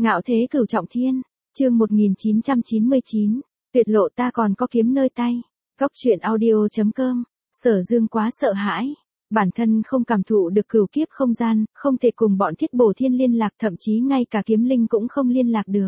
Ngạo thế cửu trọng thiên, chương 1999, tuyệt lộ ta còn có kiếm nơi tay. Góc truyện audio.com, Sở Dương quá sợ hãi. Bản thân không cảm thụ được cửu kiếp không gian, không thể cùng bọn Thiết Bổ Thiên liên lạc, thậm chí ngay cả kiếm linh cũng không liên lạc được.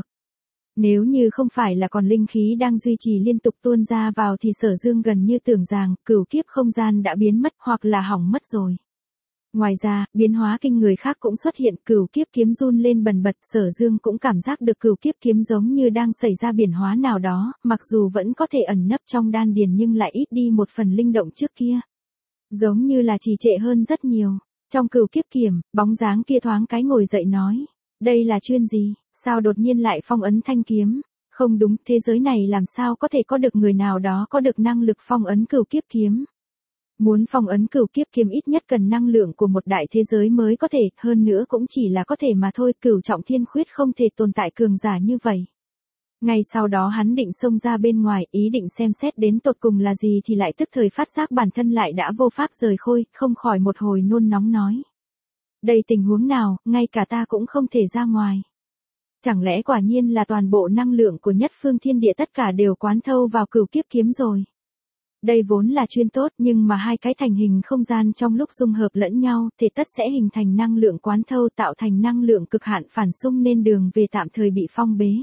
Nếu như không phải là còn linh khí đang duy trì liên tục tuôn ra vào thì Sở Dương gần như tưởng rằng cửu kiếp không gian đã biến mất hoặc là hỏng mất rồi. Ngoài ra, biến hóa kinh người khác cũng xuất hiện, cửu kiếp kiếm run lên bần bật, Sở Dương cũng cảm giác được cửu kiếp kiếm giống như đang xảy ra biến hóa nào đó, mặc dù vẫn có thể ẩn nấp trong đan điền nhưng lại ít đi một phần linh động trước kia. Giống như là trì trệ hơn rất nhiều. Trong cửu kiếp kiếm, bóng dáng kia thoáng cái ngồi dậy nói, đây là chuyên gì, sao đột nhiên lại phong ấn thanh kiếm? Không đúng, thế giới này làm sao có thể có được người nào đó có được năng lực phong ấn cửu kiếp kiếm? Muốn phong ấn cửu kiếp kiếm ít nhất cần năng lượng của một đại thế giới mới có thể, hơn nữa cũng chỉ là có thể mà thôi, cửu trọng thiên khuyết không thể tồn tại cường giả như vậy. Ngay sau đó hắn định xông ra bên ngoài, ý định xem xét đến tột cùng là gì thì lại tức thời phát giác bản thân lại đã vô pháp rời khôi, không khỏi một hồi nôn nóng nói. Đây tình huống nào, ngay cả ta cũng không thể ra ngoài. Chẳng lẽ quả nhiên là toàn bộ năng lượng của nhất phương thiên địa tất cả đều quán thâu vào cửu kiếp kiếm rồi. Đây vốn là chuyên tốt nhưng mà hai cái thành hình không gian trong lúc dung hợp lẫn nhau thì tất sẽ hình thành năng lượng quán thâu tạo thành năng lượng cực hạn phản xung nên đường về tạm thời bị phong bế.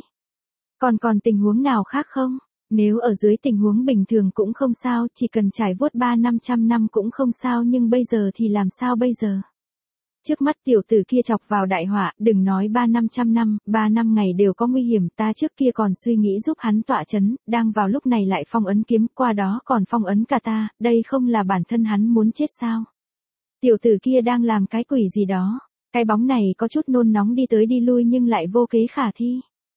Còn tình huống nào khác không? Nếu ở dưới tình huống bình thường cũng không sao, chỉ cần trải vuốt 300-500 năm cũng không sao, nhưng bây giờ thì làm sao bây giờ? Trước mắt tiểu tử kia chọc vào đại họa, đừng nói 300-500 năm, 3 năm ngày đều có nguy hiểm, ta trước kia còn suy nghĩ giúp hắn tọa chấn, đang vào lúc này lại phong ấn kiếm, qua đó còn phong ấn cả ta, đây không là bản thân hắn muốn chết sao? Tiểu tử kia đang làm cái quỷ gì đó, cái bóng này có chút nôn nóng đi tới đi lui nhưng lại vô kế khả thi.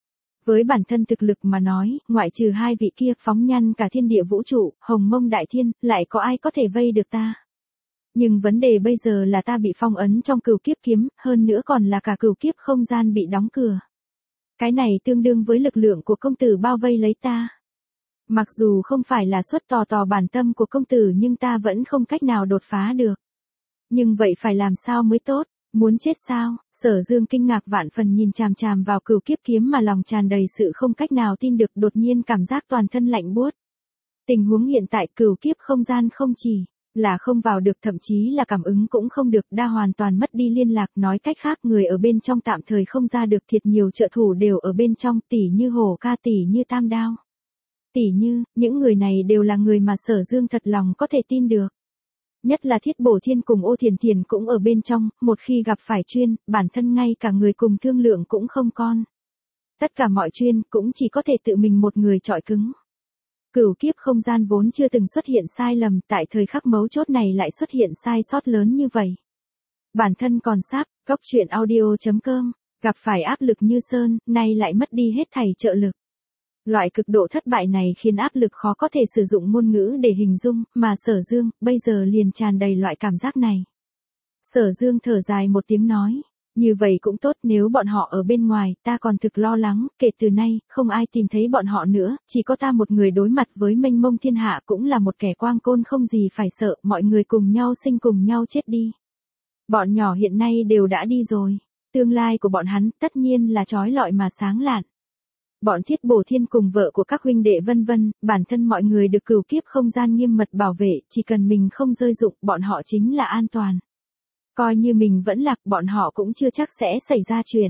Với bản thân thực lực mà nói, ngoại trừ hai vị kia phóng nhăn cả thiên địa vũ trụ, hồng mông đại thiên, lại có ai có thể vây được ta? Nhưng vấn đề bây giờ là ta bị phong ấn trong cửu kiếp kiếm, hơn nữa còn là cả cửu kiếp không gian bị đóng cửa. Cái này tương đương với lực lượng của công tử bao vây lấy ta. Mặc dù không phải là xuất tò bản tâm của công tử nhưng ta vẫn không cách nào đột phá được. Nhưng vậy phải làm sao mới tốt? Muốn chết sao? Sở Dương kinh ngạc vạn phần nhìn chằm chằm vào cửu kiếp kiếm mà lòng tràn đầy sự không cách nào tin được, đột nhiên cảm giác toàn thân lạnh buốt. Tình huống hiện tại cửu kiếp không gian không chỉ là không vào được, thậm chí là cảm ứng cũng không được, đã hoàn toàn mất đi liên lạc, nói cách khác người ở bên trong tạm thời không ra được, thiệt nhiều trợ thủ đều ở bên trong, tỉ như Hổ Ca, tỉ như Tam Đao. Tỉ như, những người này đều là người mà Sở Dương thật lòng có thể tin được. Nhất là Thiết Bổ Thiên cùng Ô Thiền Thiền cũng ở bên trong, một khi gặp phải chuyên, bản thân ngay cả người cùng thương lượng cũng không còn. Tất cả mọi chuyên cũng chỉ có thể tự mình một người chọi cứng. Cửu kiếp không gian vốn chưa từng xuất hiện sai lầm, tại thời khắc mấu chốt này lại xuất hiện sai sót lớn như vậy. Bản thân còn sáp, góc truyện audio.com, gặp phải áp lực như sơn, nay lại mất đi hết thảy trợ lực. Loại cực độ thất bại này khiến áp lực khó có thể sử dụng ngôn ngữ để hình dung, mà Sở Dương, bây giờ liền tràn đầy loại cảm giác này. Sở Dương thở dài một tiếng nói, như vậy cũng tốt, nếu bọn họ ở bên ngoài, ta còn thực lo lắng, kể từ nay, không ai tìm thấy bọn họ nữa, chỉ có ta một người đối mặt với mênh mông thiên hạ, cũng là một kẻ quang côn không gì phải sợ, mọi người cùng nhau sinh cùng nhau chết đi. Bọn nhỏ hiện nay đều đã đi rồi, tương lai của bọn hắn tất nhiên là chói lọi mà sáng lạn. Bọn Thiết Bổ Thiên cùng vợ của các huynh đệ vân vân, bản thân mọi người được cửu kiếp không gian nghiêm mật bảo vệ, chỉ cần mình không rơi dụng, bọn họ chính là an toàn. Coi như mình vẫn lạc, bọn họ cũng chưa chắc sẽ xảy ra chuyện.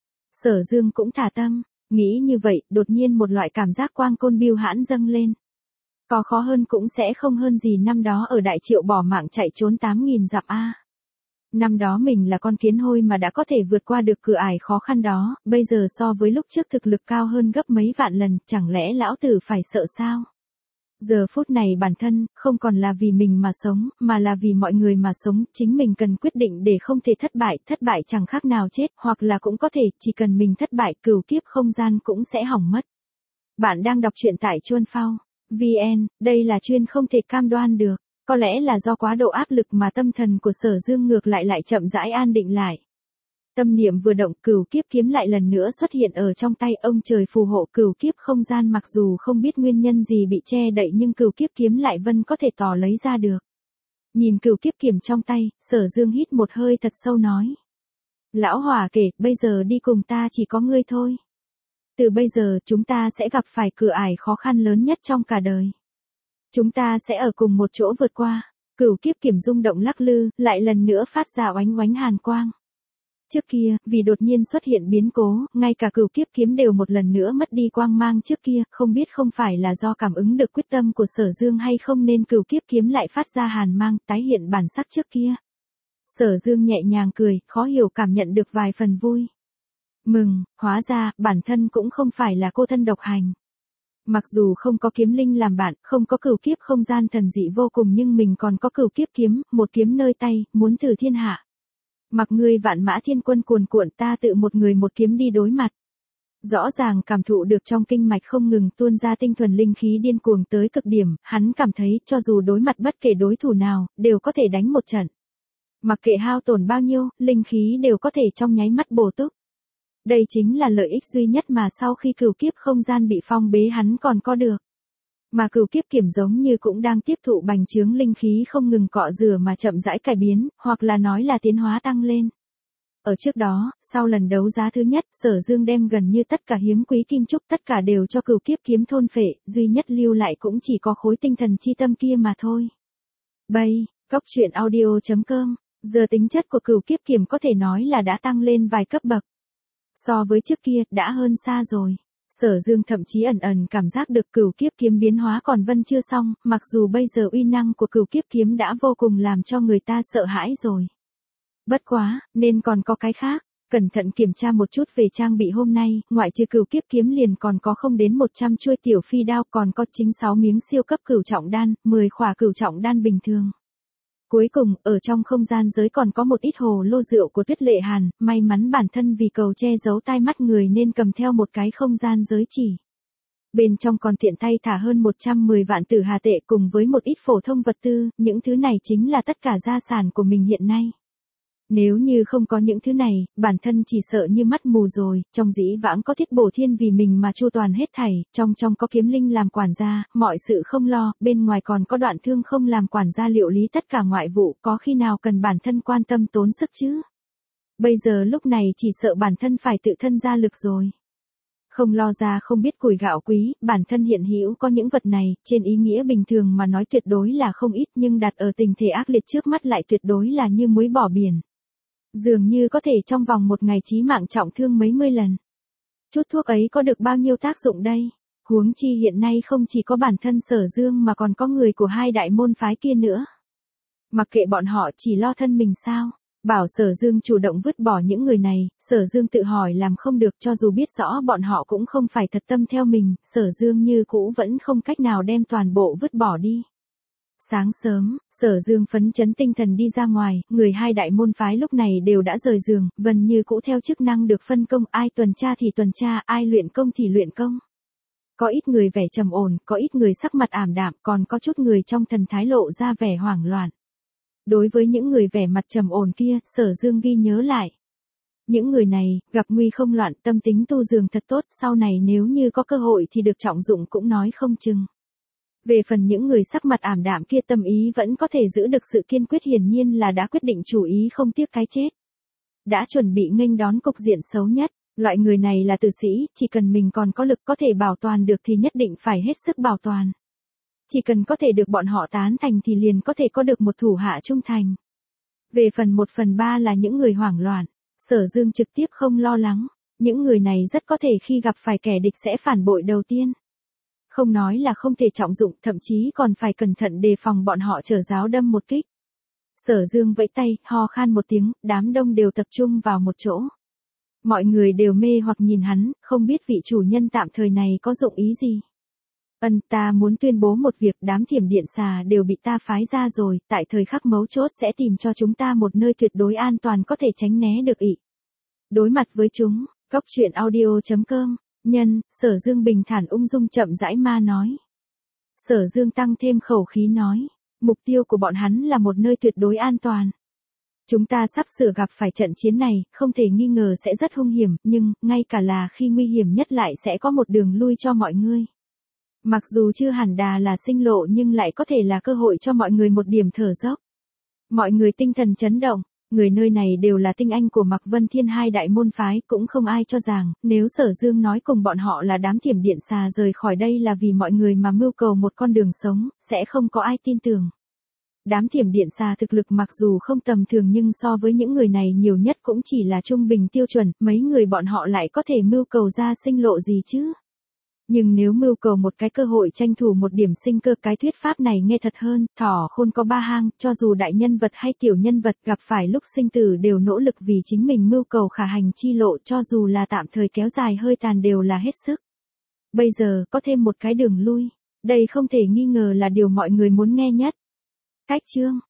Sở Dương cũng thả tâm, nghĩ như vậy, đột nhiên một loại cảm giác quang côn biêu hãn dâng lên. Có khó hơn cũng sẽ không hơn gì năm đó ở Đại Triệu bỏ mạng chạy trốn 8.000 dặm a. Năm đó mình là con kiến hôi mà đã có thể vượt qua được cửa ải khó khăn đó, bây giờ so với lúc trước thực lực cao hơn gấp mấy vạn lần, chẳng lẽ lão tử phải sợ sao? Giờ phút này bản thân, không còn là vì mình mà sống, mà là vì mọi người mà sống, chính mình cần quyết định để không thể thất bại chẳng khác nào chết, hoặc là cũng có thể, chỉ cần mình thất bại, cửu kiếp không gian cũng sẽ hỏng mất. Bạn đang đọc truyện tại Chuan Phao VN, đây là chuyên không thể cam đoan được, có lẽ là do quá độ áp lực mà tâm thần của Sở Dương ngược lại chậm rãi an định lại. Tâm niệm vừa động, cửu kiếp kiếm lại lần nữa xuất hiện ở trong tay, ông trời phù hộ, cửu kiếp không gian mặc dù không biết nguyên nhân gì bị che đậy nhưng cửu kiếp kiếm lại vẫn có thể tỏ lấy ra được. Nhìn cửu kiếp kiếm trong tay, Sở Dương hít một hơi thật sâu nói. Lão Hòa kể, bây giờ đi cùng ta chỉ có ngươi thôi. Từ bây giờ chúng ta sẽ gặp phải cửa ải khó khăn lớn nhất trong cả đời. Chúng ta sẽ ở cùng một chỗ vượt qua. Cửu kiếp kiểm rung động lắc lư, lại lần nữa phát ra oánh oánh hàn quang. Trước kia, vì đột nhiên xuất hiện biến cố, ngay cả cửu kiếp kiếm đều một lần nữa mất đi quang mang trước kia, không biết không phải là do cảm ứng được quyết tâm của Sở Dương hay không nên cửu kiếp kiếm lại phát ra hàn mang, tái hiện bản sắc trước kia. Sở Dương nhẹ nhàng cười, khó hiểu cảm nhận được vài phần vui. Mừng, hóa ra, bản thân cũng không phải là cô thân độc hành. Mặc dù không có kiếm linh làm bạn, không có cửu kiếp không gian thần dị vô cùng nhưng mình còn có cửu kiếp kiếm, một kiếm nơi tay, muốn thử thiên hạ. Mặc ngươi vạn mã thiên quân cuồn cuộn ta tự một người một kiếm đi đối mặt. Rõ ràng cảm thụ được trong kinh mạch không ngừng tuôn ra tinh thuần linh khí điên cuồng tới cực điểm, hắn cảm thấy cho dù đối mặt bất kể đối thủ nào, đều có thể đánh một trận. Mặc kệ hao tổn bao nhiêu, linh khí đều có thể trong nháy mắt bổ túc. Đây chính là lợi ích duy nhất mà sau khi cửu kiếp không gian bị phong bế hắn còn có được. Mà cửu kiếp kiểm giống như cũng đang tiếp thụ bành trướng linh khí không ngừng cọ rửa mà chậm rãi cải biến, hoặc là nói là tiến hóa tăng lên. Ở trước đó, sau lần đấu giá thứ nhất, Sở Dương đem gần như tất cả hiếm quý kim trúc tất cả đều cho cửu kiếp kiếm thôn phệ, duy nhất lưu lại cũng chỉ có khối tinh thần chi tâm kia mà thôi. Bây, Cóc Truyện Audio.com, giờ tính chất của cửu kiếp kiếm có thể nói là đã tăng lên vài cấp bậc. So với trước kia, đã hơn xa rồi. Sở Dương thậm chí ẩn ẩn cảm giác được cửu kiếp kiếm biến hóa còn vân chưa xong, mặc dù bây giờ uy năng của cửu kiếp kiếm đã vô cùng làm cho người ta sợ hãi rồi. Bất quá, nên còn có cái khác. Cẩn thận kiểm tra một chút về trang bị hôm nay, ngoại trừ cửu kiếp kiếm liền còn có không đến 100 chuôi tiểu phi đao, còn có chính 6 miếng siêu cấp cửu trọng đan, 10 khỏa cửu trọng đan bình thường. Cuối cùng, ở trong không gian giới còn có một ít hồ lô rượu của Tuyết Lệ Hàn, may mắn bản thân vì cầu che giấu tai mắt người nên cầm theo một cái không gian giới chỉ. Bên trong còn tiện tay thả hơn 110 vạn tử hà tệ cùng với một ít phổ thông vật tư, những thứ này chính là tất cả gia sản của mình hiện nay. Nếu như không có những thứ này, bản thân chỉ sợ như mắt mù rồi, trong dĩ vãng có Thiết Bổ Thiên vì mình mà chu toàn hết thảy, trong có Kiếm Linh làm quản gia, mọi sự không lo, bên ngoài còn có Đoạn Thương không làm quản gia liệu lý tất cả ngoại vụ, có khi nào cần bản thân quan tâm tốn sức chứ? Bây giờ lúc này chỉ sợ bản thân phải tự thân ra lực rồi. Không lo ra không biết củi gạo quý, bản thân hiện hữu có những vật này, trên ý nghĩa bình thường mà nói tuyệt đối là không ít nhưng đặt ở tình thể ác liệt trước mắt lại tuyệt đối là như muối bỏ biển. Dường như có thể trong vòng một ngày chí mạng trọng thương mấy mươi lần. Chút thuốc ấy có được bao nhiêu tác dụng đây? Huống chi hiện nay không chỉ có bản thân Sở Dương mà còn có người của hai đại môn phái kia nữa. Mặc kệ bọn họ chỉ lo thân mình sao? Bảo Sở Dương chủ động vứt bỏ những người này, Sở Dương tự hỏi làm không được cho dù biết rõ bọn họ cũng không phải thật tâm theo mình, Sở Dương như cũ vẫn không cách nào đem toàn bộ vứt bỏ đi. Sáng sớm, Sở Dương phấn chấn tinh thần đi ra ngoài, người hai đại môn phái lúc này đều đã rời giường, Vân như cũ theo chức năng được phân công, ai tuần tra thì tuần tra, ai luyện công thì luyện công. Có ít người vẻ trầm ổn, có ít người sắc mặt ảm đạm, còn có chút người trong thần thái lộ ra vẻ hoảng loạn. Đối với những người vẻ mặt trầm ổn kia, Sở Dương ghi nhớ lại. Những người này, gặp nguy không loạn, tâm tính tu dường thật tốt, sau này nếu như có cơ hội thì được trọng dụng cũng nói không chừng. Về phần những người sắc mặt ảm đạm kia tâm ý vẫn có thể giữ được sự kiên quyết hiển nhiên là đã quyết định chủ ý không tiếc cái chết. Đã chuẩn bị nghênh đón cục diện xấu nhất, loại người này là tử sĩ, chỉ cần mình còn có lực có thể bảo toàn được thì nhất định phải hết sức bảo toàn. Chỉ cần có thể được bọn họ tán thành thì liền có thể có được một thủ hạ trung thành. Về phần 1/3 là những người hoảng loạn, Sở Dương trực tiếp không lo lắng, những người này rất có thể khi gặp phải kẻ địch sẽ phản bội đầu tiên. Không nói là không thể trọng dụng, thậm chí còn phải cẩn thận đề phòng bọn họ trở giáo đâm một kích. Sở Dương vẫy tay, ho khan một tiếng, đám đông đều tập trung vào một chỗ. Mọi người đều mê hoặc nhìn hắn, không biết vị chủ nhân tạm thời này có dụng ý gì. Ta muốn tuyên bố một việc, đám Thiểm Điện Xà đều bị ta phái ra rồi, tại thời khắc mấu chốt sẽ tìm cho chúng ta một nơi tuyệt đối an toàn có thể tránh né được ị. Đối mặt với chúng, Cóc Truyện Audio.com, nhân, Sở Dương bình thản ung dung chậm rãi ma nói. Sở Dương tăng thêm khẩu khí nói, mục tiêu của bọn hắn là một nơi tuyệt đối an toàn. Chúng ta sắp sửa gặp phải trận chiến này, không thể nghi ngờ sẽ rất hung hiểm, nhưng, ngay cả là khi nguy hiểm nhất lại sẽ có một đường lui cho mọi người. Mặc dù chưa hẳn đà là sinh lộ nhưng lại có thể là cơ hội cho mọi người một điểm thở dốc. Mọi người tinh thần chấn động, Người nơi này đều là tinh anh của Mạc Vân Thiên hai đại môn phái, cũng không ai cho rằng, nếu Sở Dương nói cùng bọn họ là đám thiểm điện xà rời khỏi đây là vì mọi người mà mưu cầu một con đường sống, sẽ không có ai tin tưởng. Đám thiểm điện xà thực lực mặc dù không tầm thường nhưng so với những người này nhiều nhất cũng chỉ là trung bình tiêu chuẩn, mấy người bọn họ lại có thể mưu cầu ra sinh lộ gì chứ? Nhưng nếu mưu cầu một cái cơ hội tranh thủ một điểm sinh cơ, cái thuyết pháp này nghe thật hơn, thỏ khôn có ba hang, cho dù đại nhân vật hay tiểu nhân vật gặp phải lúc sinh tử đều nỗ lực vì chính mình mưu cầu khả hành chi lộ, cho dù là tạm thời kéo dài hơi tàn đều là hết sức. Bây giờ, có thêm một cái đường lui. Đây không thể nghi ngờ là điều mọi người muốn nghe nhất. Cách chương